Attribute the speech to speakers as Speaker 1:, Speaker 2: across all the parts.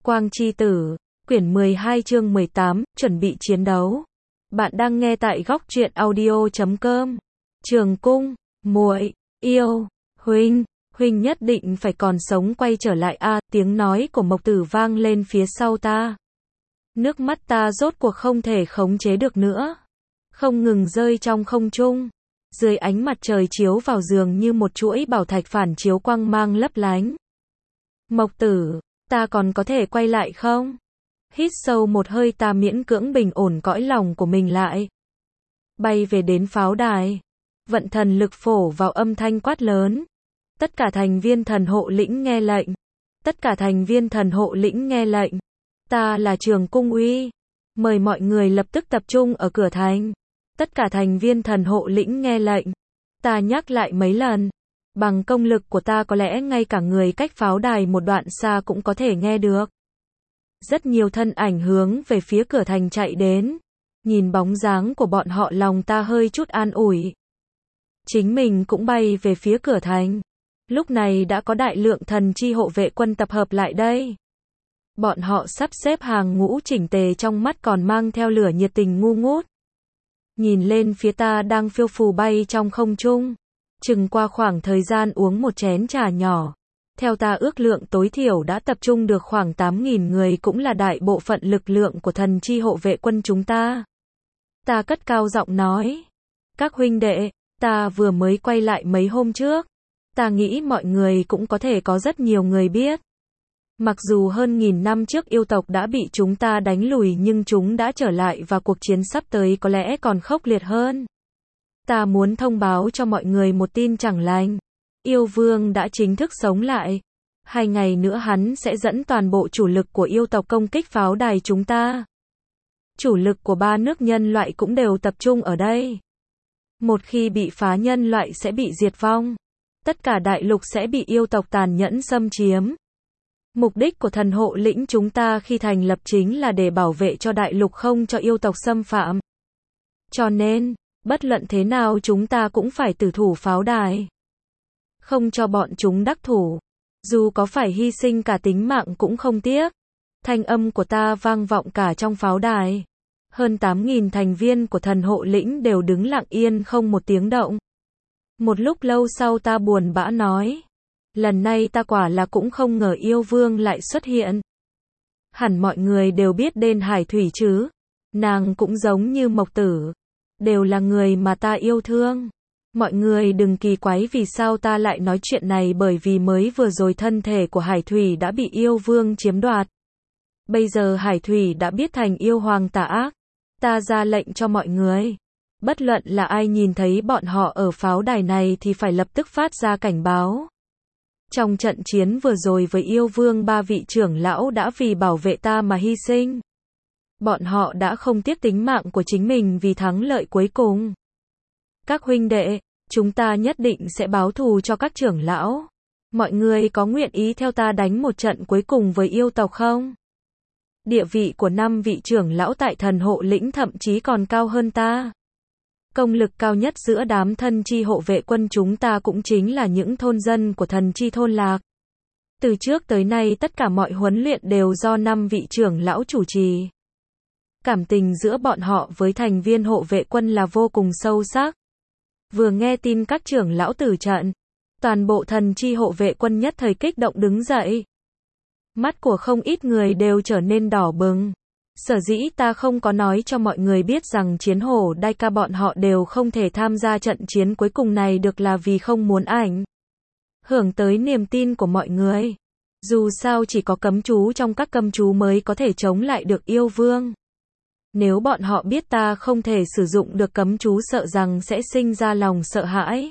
Speaker 1: Quang Chi Tử, quyển 12 chương 18, chuẩn bị chiến đấu. Bạn đang nghe tại góc truyện audio.com. Trường Cung, muội yêu, huynh nhất định phải còn sống quay trở lại a. Tiếng nói của Mộc Tử vang lên phía sau ta. Nước mắt ta rốt cuộc không thể khống chế được nữa, không ngừng rơi trong không trung. Dưới ánh mặt trời chiếu vào giường như một chuỗi bảo thạch phản chiếu quang mang lấp lánh. Mộc Tử, ta còn có thể quay lại không? Hít sâu một hơi, ta miễn cưỡng bình ổn cõi lòng của mình lại. Bay về đến pháo đài, vận thần lực phổ vào, âm thanh quát lớn. Tất cả thành viên thần hộ lĩnh nghe lệnh. Tất cả thành viên thần hộ lĩnh nghe lệnh. Ta là Trường Cung Uy. Mời mọi người lập tức tập trung ở cửa thành. Tất cả thành viên thần hộ lĩnh nghe lệnh. Ta nhắc lại mấy lần. Bằng công lực của ta có lẽ ngay cả người cách pháo đài một đoạn xa cũng có thể nghe được. Rất nhiều thân ảnh hướng về phía cửa thành chạy đến. Nhìn bóng dáng của bọn họ, lòng ta hơi chút an ủi. Chính mình cũng bay về phía cửa thành. Lúc này đã có đại lượng thần chi hộ vệ quân tập hợp lại đây. Bọn họ sắp xếp hàng ngũ chỉnh tề, trong mắt còn mang theo lửa nhiệt tình ngu ngút. Nhìn lên phía ta đang phiêu phù bay trong không trung. Chừng qua khoảng thời gian uống một chén trà nhỏ. Theo ta ước lượng tối thiểu đã tập trung được khoảng 8.000 người, cũng là đại bộ phận lực lượng của thần chi hộ vệ quân chúng ta. Ta cất cao giọng nói. Các huynh đệ, ta vừa mới quay lại mấy hôm trước. Ta nghĩ mọi người cũng có thể có rất nhiều người biết. Mặc dù hơn 1000 năm trước yêu tộc đã bị chúng ta đánh lùi, nhưng chúng đã trở lại và cuộc chiến sắp tới có lẽ còn khốc liệt hơn. Ta muốn thông báo cho mọi người một tin chẳng lành. Yêu Vương đã chính thức sống lại. 2 ngày nữa hắn sẽ dẫn toàn bộ chủ lực của yêu tộc công kích pháo đài chúng ta. Chủ lực của 3 nước nhân loại cũng đều tập trung ở đây. Một khi bị phá, nhân loại sẽ bị diệt vong. Tất cả đại lục sẽ bị yêu tộc tàn nhẫn xâm chiếm. Mục đích của thần hộ lĩnh chúng ta khi thành lập chính là để bảo vệ cho đại lục, không cho yêu tộc xâm phạm. Cho nên, bất luận thế nào chúng ta cũng phải tử thủ pháo đài. Không cho bọn chúng đắc thủ. Dù có phải hy sinh cả tính mạng cũng không tiếc. Thanh âm của ta vang vọng cả trong pháo đài. Hơn 8.000 thành viên của thần hộ lĩnh đều đứng lặng yên không một tiếng động. Một lúc lâu sau ta buồn bã nói. Lần này ta quả là cũng không ngờ Yêu Vương lại xuất hiện. Hẳn mọi người đều biết Đên Hải Thủy chứ. Nàng cũng giống như Mộc Tử. Đều là người mà ta yêu thương. Mọi người đừng kỳ quái vì sao ta lại nói chuyện này, bởi vì mới vừa rồi thân thể của Hải Thủy đã bị Yêu Vương chiếm đoạt. Bây giờ Hải Thủy đã biết thành yêu hoàng tà ác. Ta ra lệnh cho mọi người. Bất luận là ai nhìn thấy bọn họ ở pháo đài này thì phải lập tức phát ra cảnh báo. Trong trận chiến vừa rồi với Yêu Vương, 3 vị trưởng lão đã vì bảo vệ ta mà hy sinh. Bọn họ đã không tiếc tính mạng của chính mình vì thắng lợi cuối cùng. Các huynh đệ, chúng ta nhất định sẽ báo thù cho các trưởng lão. Mọi người có nguyện ý theo ta đánh một trận cuối cùng với yêu tộc không? Địa vị của 5 vị trưởng lão tại thần hộ lĩnh thậm chí còn cao hơn ta. Công lực cao nhất giữa đám thần chi hộ vệ quân chúng ta cũng chính là những thôn dân của thần chi thôn lạc. Từ trước tới nay tất cả mọi huấn luyện đều do 5 vị trưởng lão chủ trì. Cảm tình giữa bọn họ với thành viên hộ vệ quân là vô cùng sâu sắc. Vừa nghe tin các trưởng lão tử trận, toàn bộ thần chi hộ vệ quân nhất thời kích động đứng dậy. Mắt của không ít người đều trở nên đỏ bừng. Sở dĩ ta không có nói cho mọi người biết rằng Chiến Hổ Đai Ca bọn họ đều không thể tham gia trận chiến cuối cùng này được là vì không muốn ảnh hưởng tới niềm tin của mọi người. Dù sao chỉ có cấm chú trong các cấm chú mới có thể chống lại được Yêu Vương. Nếu bọn họ biết ta không thể sử dụng được cấm chú, sợ rằng sẽ sinh ra lòng sợ hãi.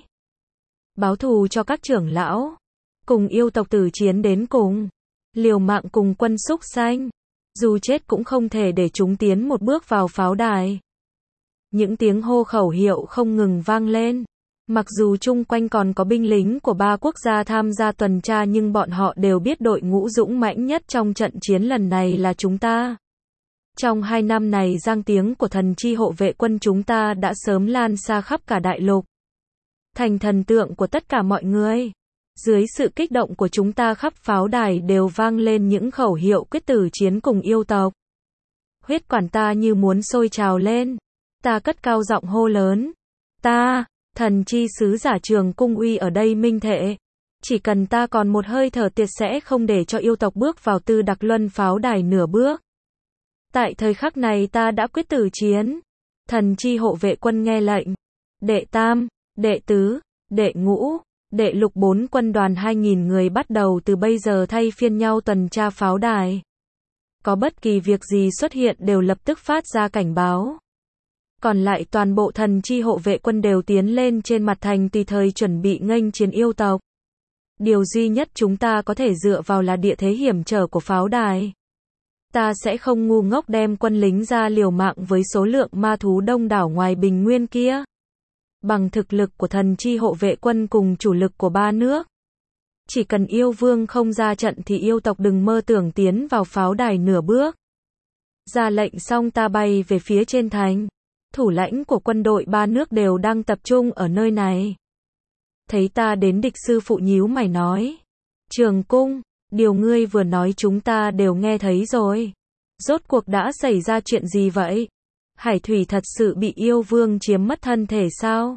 Speaker 1: Báo thù cho các trưởng lão. Cùng yêu tộc tử chiến đến cùng. Liều mạng cùng quân Súc Xanh. Dù chết cũng không thể để chúng tiến một bước vào pháo đài. Những tiếng hô khẩu hiệu không ngừng vang lên. Mặc dù chung quanh còn có binh lính của 3 quốc gia tham gia tuần tra, nhưng bọn họ đều biết đội ngũ dũng mãnh nhất trong trận chiến lần này là chúng ta. Trong 2 năm này, danh tiếng của thần chi hộ vệ quân chúng ta đã sớm lan xa khắp cả đại lục. Thành thần tượng của tất cả mọi người. Dưới sự kích động của chúng ta khắp pháo đài đều vang lên những khẩu hiệu quyết tử chiến cùng yêu tộc. Huyết quản ta như muốn sôi trào lên. Ta cất cao giọng hô lớn. Ta, thần chi sứ giả Trường Cung Uy ở đây minh thệ. Chỉ cần ta còn một hơi thở tiệt sẽ không để cho yêu tộc bước vào Tư Đặc Luân pháo đài nửa bước. Tại thời khắc này ta đã quyết tử chiến. Thần chi hộ vệ quân nghe lệnh. Đệ tam, đệ tứ, đệ ngũ, đệ lục 4 quân đoàn 2.000 người bắt đầu từ bây giờ thay phiên nhau tuần tra pháo đài. Có bất kỳ việc gì xuất hiện đều lập tức phát ra cảnh báo. Còn lại toàn bộ thần chi hộ vệ quân đều tiến lên trên mặt thành tùy thời chuẩn bị nghênh chiến yêu tộc. Điều duy nhất chúng ta có thể dựa vào là địa thế hiểm trở của pháo đài. Ta sẽ không ngu ngốc đem quân lính ra liều mạng với số lượng ma thú đông đảo ngoài bình nguyên kia. Bằng thực lực của thần chi hộ vệ quân cùng chủ lực của 3 nước. Chỉ cần yêu vương không ra trận thì yêu tộc đừng mơ tưởng tiến vào pháo đài nửa bước. Ra lệnh xong ta bay về phía trên thành. Thủ lãnh của quân đội 3 nước đều đang tập trung ở nơi này. Thấy ta đến địch sư phụ nhíu mày nói. Trường Cung, điều ngươi vừa nói chúng ta đều nghe thấy rồi. Rốt cuộc đã xảy ra chuyện gì vậy? Hải Thủy thật sự bị yêu vương chiếm mất thân thể sao?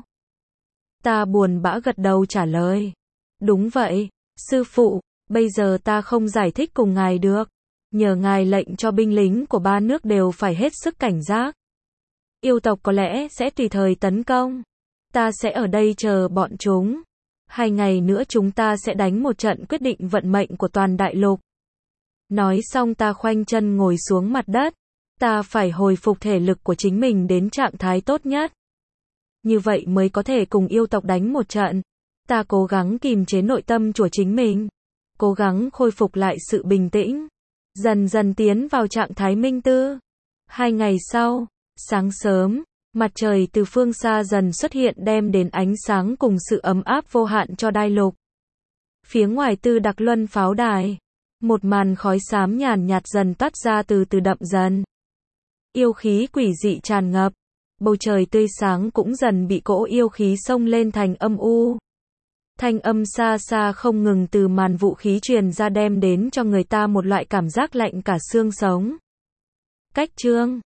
Speaker 1: Ta buồn bã gật đầu trả lời. Đúng vậy, sư phụ, bây giờ ta không giải thích cùng ngài được. Nhờ ngài lệnh cho binh lính của 3 nước đều phải hết sức cảnh giác. Yêu tộc có lẽ sẽ tùy thời tấn công. Ta sẽ ở đây chờ bọn chúng. 2 ngày nữa chúng ta sẽ đánh một trận quyết định vận mệnh của toàn đại lục. Nói xong ta khoanh chân ngồi xuống mặt đất. Ta phải hồi phục thể lực của chính mình đến trạng thái tốt nhất. Như vậy mới có thể cùng yêu tộc đánh một trận. Ta cố gắng kìm chế nội tâm của chính mình. Cố gắng khôi phục lại sự bình tĩnh. Dần dần tiến vào trạng thái minh tư. 2 ngày sau, sáng sớm, mặt trời từ phương xa dần xuất hiện đem đến ánh sáng cùng sự ấm áp vô hạn cho đại lục. Phía ngoài Tư Đặc Luân pháo đài, một màn khói xám nhàn nhạt dần toát ra từ từ đậm dần. Yêu khí quỷ dị tràn ngập, bầu trời tươi sáng cũng dần bị cỗ yêu khí xông lên thành âm u. Thanh âm xa xa không ngừng từ màn vũ khí truyền ra đem đến cho người ta một loại cảm giác lạnh cả xương sống. Cách chương